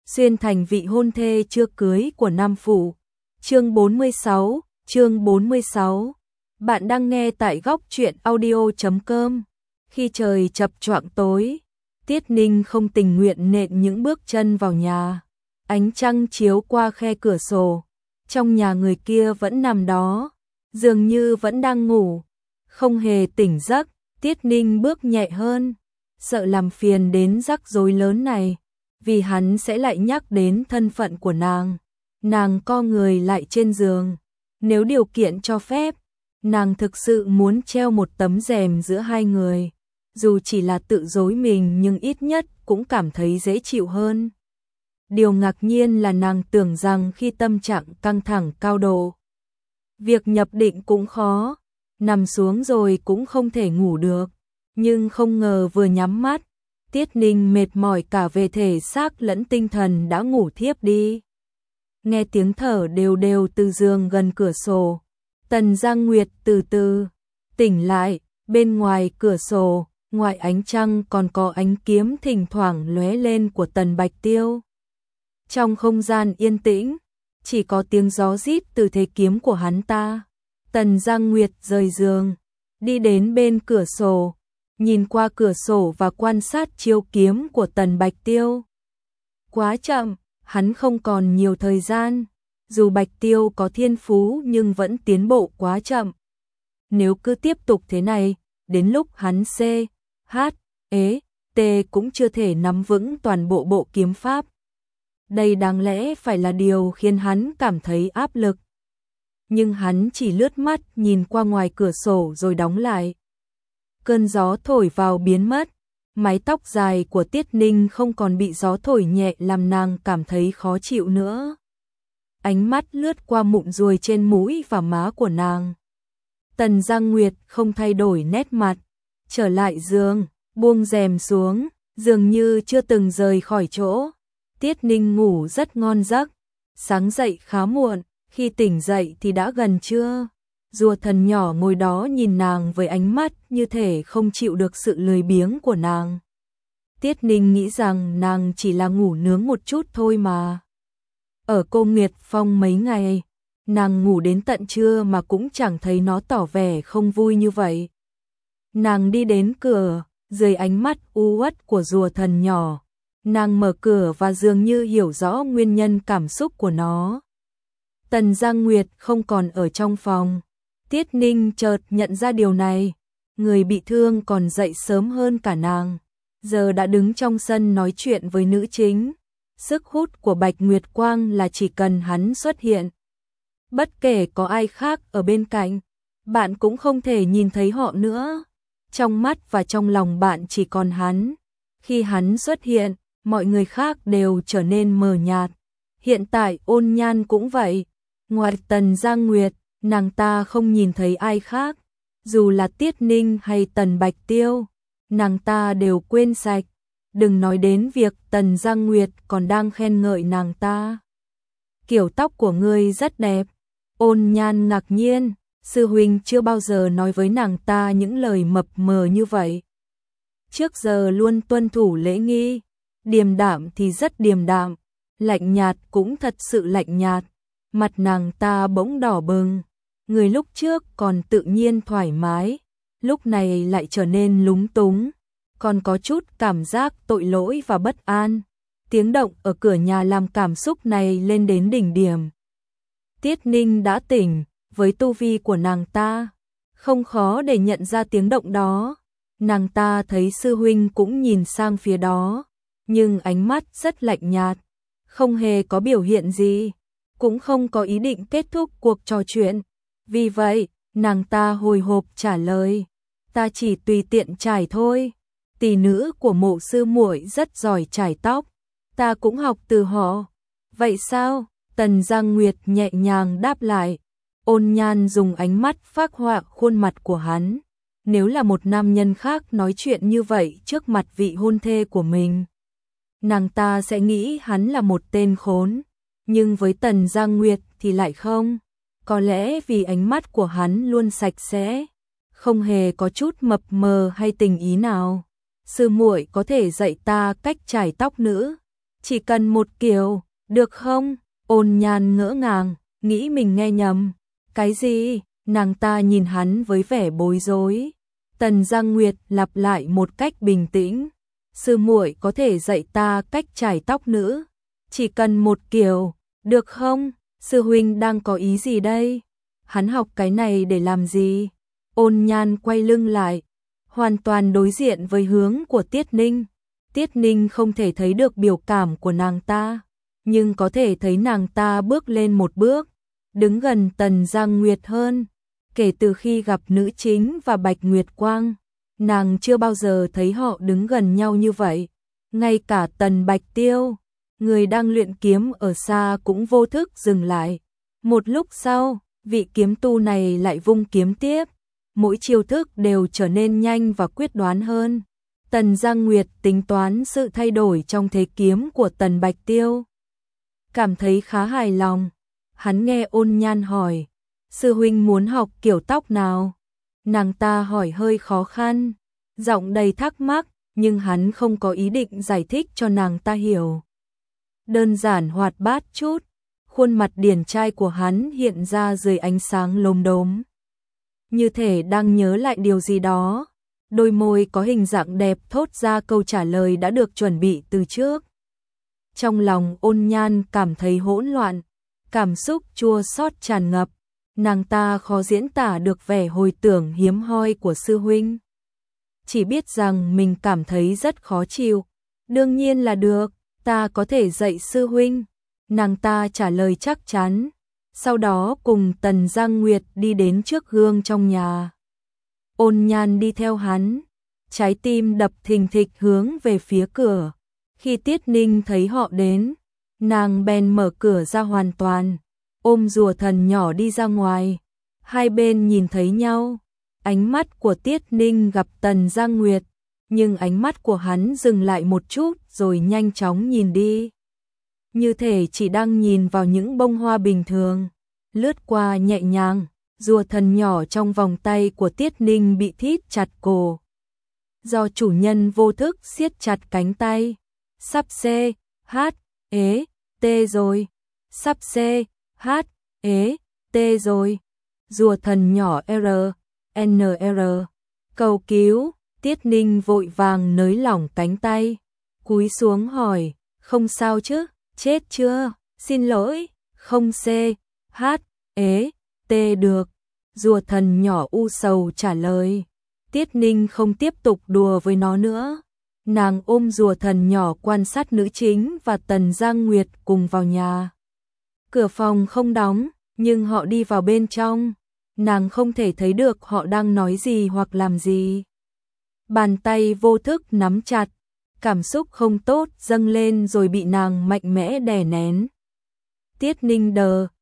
xuyên thành vị hôn thê chưa cưới của Nam Phụ. Chương 46. Bạn đang nghe tại góc truyện audio.com. Khi trời chập choạng tối, Tiết Ninh không tình nguyện nện những bước chân vào nhà. Ánh trăng chiếu qua khe cửa sổ, trong nhà người kia vẫn nằm đó, dường như vẫn đang ngủ, không hề tỉnh giấc. Tiết Ninh bước nhẹ hơn, sợ làm phiền đến rắc rối lớn này, vì hắn sẽ lại nhắc đến thân phận của nàng. Nàng co người lại trên giường, nếu điều kiện cho phép, nàng thực sự muốn treo một tấm rèm giữa hai người, dù chỉ là tự dối mình nhưng ít nhất cũng cảm thấy dễ chịu hơn. Điều ngạc nhiên là nàng tưởng rằng khi tâm trạng căng thẳng cao độ, việc nhập định cũng khó, nằm xuống rồi cũng không thể ngủ được, nhưng không ngờ vừa nhắm mắt, Tiết Ninh mệt mỏi cả về thể xác lẫn tinh thần đã ngủ thiếp đi. Nghe tiếng thở đều đều từ giường gần cửa sổ, Tần Giang Nguyệt từ từ tỉnh lại. Bên ngoài cửa sổ, ngoài ánh trăng còn có ánh kiếm thỉnh thoảng lóe lên của Tần Bạch Tiêu. Trong không gian yên tĩnh, chỉ có tiếng gió rít từ thế kiếm của hắn ta. Tần Giang Nguyệt rời giường, đi đến bên cửa sổ, nhìn qua cửa sổ và quan sát chiêu kiếm của Tần Bạch Tiêu. Quá chậm, hắn không còn nhiều thời gian, dù Bạch Tiêu có thiên phú nhưng vẫn tiến bộ quá chậm. Nếu cứ tiếp tục thế này, đến lúc hắn C, H, E, T cũng chưa thể nắm vững toàn bộ bộ kiếm pháp. Đây đáng lẽ phải là điều khiến hắn cảm thấy áp lực. Nhưng hắn chỉ lướt mắt nhìn qua ngoài cửa sổ rồi đóng lại. Cơn gió thổi vào biến mất, mái tóc dài của Tiết Ninh không còn bị gió thổi nhẹ làm nàng cảm thấy khó chịu nữa. Ánh mắt lướt qua mụn ruồi trên mũi và má của nàng. Tần Giang Nguyệt không thay đổi nét mặt, trở lại giường, buông rèm xuống, dường như chưa từng rời khỏi chỗ. Tiết Ninh ngủ rất ngon giấc, sáng dậy khá muộn, khi tỉnh dậy thì đã gần trưa. Rùa thần nhỏ ngồi đó nhìn nàng với ánh mắt như thể không chịu được sự lười biếng của nàng. Tiết Ninh nghĩ rằng nàng chỉ là ngủ nướng một chút thôi mà. Ở Cô Nguyệt Phong mấy ngày, nàng ngủ đến tận trưa mà cũng chẳng thấy nó tỏ vẻ không vui như vậy. Nàng đi đến cửa, dưới ánh mắt u uất của rùa thần nhỏ, nàng mở cửa và dường như hiểu rõ nguyên nhân cảm xúc của nó. Tần Giang Nguyệt không còn ở trong phòng. Tiết Ninh chợt nhận ra điều này, người bị thương còn dậy sớm hơn cả nàng, giờ đã đứng trong sân nói chuyện với nữ chính. Sức hút của Bạch Nguyệt Quang là chỉ cần hắn xuất hiện, bất kể có ai khác ở bên cạnh, bạn cũng không thể nhìn thấy họ nữa. Trong mắt và trong lòng bạn chỉ còn hắn. Khi hắn xuất hiện, mọi người khác đều trở nên mờ nhạt. Hiện tại Ôn Nhan cũng vậy. Ngoài Tần Giang Nguyệt, nàng ta không nhìn thấy ai khác. Dù là Tiết Ninh hay Tần Bạch Tiêu, nàng ta đều quên sạch. Đừng nói đến việc Tần Giang Nguyệt còn đang khen ngợi nàng ta. Kiểu tóc của ngươi rất đẹp. Ôn Nhan ngạc nhiên, sư huynh chưa bao giờ nói với nàng ta những lời mập mờ như vậy. Trước giờ luôn tuân thủ lễ nghi, điềm đạm thì rất điềm đạm, lạnh nhạt cũng thật sự lạnh nhạt. Mặt nàng ta bỗng đỏ bừng, người lúc trước còn tự nhiên thoải mái, lúc này lại trở nên lúng túng, còn có chút cảm giác tội lỗi và bất an. Tiếng động ở cửa nhà làm cảm xúc này lên đến đỉnh điểm. Tiết Ninh đã tỉnh, với tu vi của nàng ta, không khó để nhận ra tiếng động đó. Nàng ta thấy sư huynh cũng nhìn sang phía đó, nhưng ánh mắt rất lạnh nhạt, không hề có biểu hiện gì, cũng không có ý định kết thúc cuộc trò chuyện. Vì vậy, nàng ta hồi hộp trả lời, ta chỉ tùy tiện trải thôi. Tỷ nữ của Mộ sư muội rất giỏi trải tóc, ta cũng học từ họ. Vậy sao? Tần Giang Nguyệt nhẹ nhàng đáp lại. Ôn Nhan dùng ánh mắt phác họa khuôn mặt của hắn. Nếu là một nam nhân khác nói chuyện như vậy trước mặt vị hôn thê của mình, nàng ta sẽ nghĩ hắn là một tên khốn. Nhưng với Tần Giang Nguyệt thì lại không. Có lẽ vì ánh mắt của hắn luôn sạch sẽ, không hề có chút mập mờ hay tình ý nào. Sư muội có thể dạy ta cách chải tóc nữ. Chỉ cần một kiểu, được không? Ôn Nhan ngỡ ngàng, nghĩ mình nghe nhầm. Cái gì? Nàng ta nhìn hắn với vẻ bối rối. Tần Giang Nguyệt lặp lại một cách bình tĩnh. Sư muội có thể dạy ta cách chải tóc nữ. Chỉ cần một kiểu, được không? Sư huynh đang có ý gì đây? Hắn học cái này để làm gì? Ôn Nhan quay lưng lại, hoàn toàn đối diện với hướng của Tiết Ninh. Tiết Ninh không thể thấy được biểu cảm của nàng ta, nhưng có thể thấy nàng ta bước lên một bước, đứng gần Tần Giang Nguyệt hơn. Kể từ khi gặp nữ chính và Bạch Nguyệt Quang, nàng chưa bao giờ thấy họ đứng gần nhau như vậy. Ngay cả Tần Bạch Tiêu, người đang luyện kiếm ở xa cũng vô thức dừng lại. Một lúc sau, vị kiếm tu này lại vung kiếm tiếp. Mỗi chiêu thức đều trở nên nhanh và quyết đoán hơn. Tần Giang Nguyệt tính toán sự thay đổi trong thế kiếm của Tần Bạch Tiêu. Cảm thấy khá hài lòng. Hắn nghe Ôn Nhan hỏi, sư huynh muốn học kiểu tóc nào? Nàng ta hỏi hơi khó khăn, giọng đầy thắc mắc, nhưng hắn không có ý định giải thích cho nàng ta hiểu. Đơn giản hoạt bát chút, khuôn mặt điển trai của hắn hiện ra dưới ánh sáng lốm đốm. Như thể đang nhớ lại điều gì đó, đôi môi có hình dạng đẹp thốt ra câu trả lời đã được chuẩn bị từ trước. Trong lòng Ôn Nhan cảm thấy hỗn loạn, cảm xúc chua xót tràn ngập, nàng ta khó diễn tả được vẻ hồi tưởng hiếm hoi của sư huynh. Chỉ biết rằng mình cảm thấy rất khó chịu. Đương nhiên là được, ta có thể dạy sư huynh. Nàng ta trả lời chắc chắn. Sau đó cùng Tần Giang Nguyệt đi đến trước gương trong nhà. Ôn Nhan đi theo hắn, trái tim đập thình thịch hướng về phía cửa. Khi Tiết Ninh thấy họ đến, nàng bèn mở cửa ra hoàn toàn, ôm rùa thần nhỏ đi ra ngoài. Hai bên nhìn thấy nhau, ánh mắt của Tiết Ninh gặp Tần Giang Nguyệt, nhưng ánh mắt của hắn dừng lại một chút rồi nhanh chóng nhìn đi. Như thể chỉ đang nhìn vào những bông hoa bình thường, lướt qua nhẹ nhàng, rùa thần nhỏ trong vòng tay của Tiết Ninh bị thít chặt cổ. Do chủ nhân vô thức siết chặt cánh tay, sắp xê, hát, ế, tê rồi, sắp xê, hát, ế, tê rồi. Rùa thần nhỏ NR, cầu cứu. Tiết Ninh vội vàng nới lỏng cánh tay, cúi xuống hỏi, không sao chứ, chết chưa, xin lỗi, không xê, hát, ế, tê được. Rùa thần nhỏ u sầu trả lời. Tiết Ninh không tiếp tục đùa với nó nữa. Nàng ôm rùa thần nhỏ quan sát nữ chính và Tần Giang Nguyệt cùng vào nhà. Cửa phòng không đóng, nhưng họ đi vào bên trong. Nàng không thể thấy được họ đang nói gì hoặc làm gì. Bàn tay vô thức nắm chặt, cảm xúc không tốt dâng lên rồi bị nàng mạnh mẽ đè nén. Tiết Ninh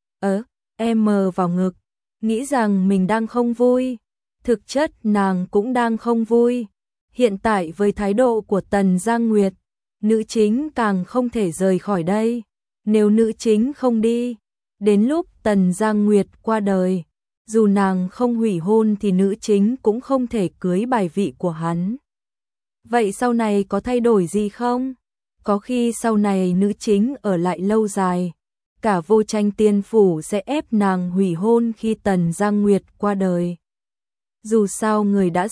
em vào ngực, nghĩ rằng mình đang không vui. Thực chất nàng cũng đang không vui. Hiện tại với thái độ của Tần Giang Nguyệt, nữ chính càng không thể rời khỏi đây. Nếu nữ chính không đi, đến lúc Tần Giang Nguyệt qua đời, dù nàng không hủy hôn thì nữ chính cũng không thể cưới bài vị của hắn. Vậy sau này có thay đổi gì không? Có khi sau này nữ chính ở lại lâu dài, cả Vô Tranh Tiên Phủ sẽ ép nàng hủy hôn khi Tần Giang Nguyệt qua đời. Dù sao người đã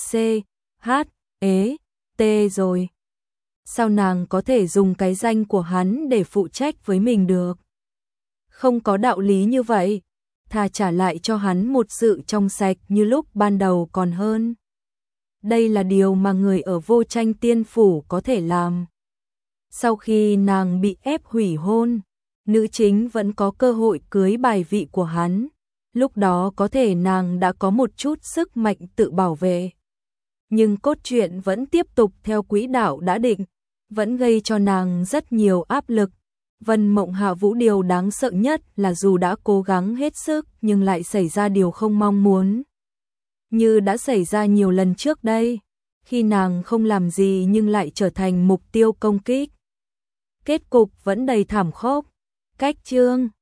tê rồi. Sao nàng có thể dùng cái danh của hắn để phụ trách với mình được? Không có đạo lý như vậy. Thà trả lại cho hắn một sự trong sạch như lúc ban đầu còn hơn. Đây là điều mà người ở Vô Tranh Tiên Phủ có thể làm. Sau khi nàng bị ép hủy hôn, nữ chính vẫn có cơ hội cưới bài vị của hắn. Lúc đó có thể nàng đã có một chút sức mạnh tự bảo vệ. Nhưng cốt truyện vẫn tiếp tục theo quỹ đạo đã định, vẫn gây cho nàng rất nhiều áp lực. Vân Mộng Hạ Vũ điều đáng sợ nhất là dù đã cố gắng hết sức nhưng lại xảy ra điều không mong muốn. Như đã xảy ra nhiều lần trước đây, khi nàng không làm gì nhưng lại trở thành mục tiêu công kích. Kết cục vẫn đầy thảm khốc. Cách chương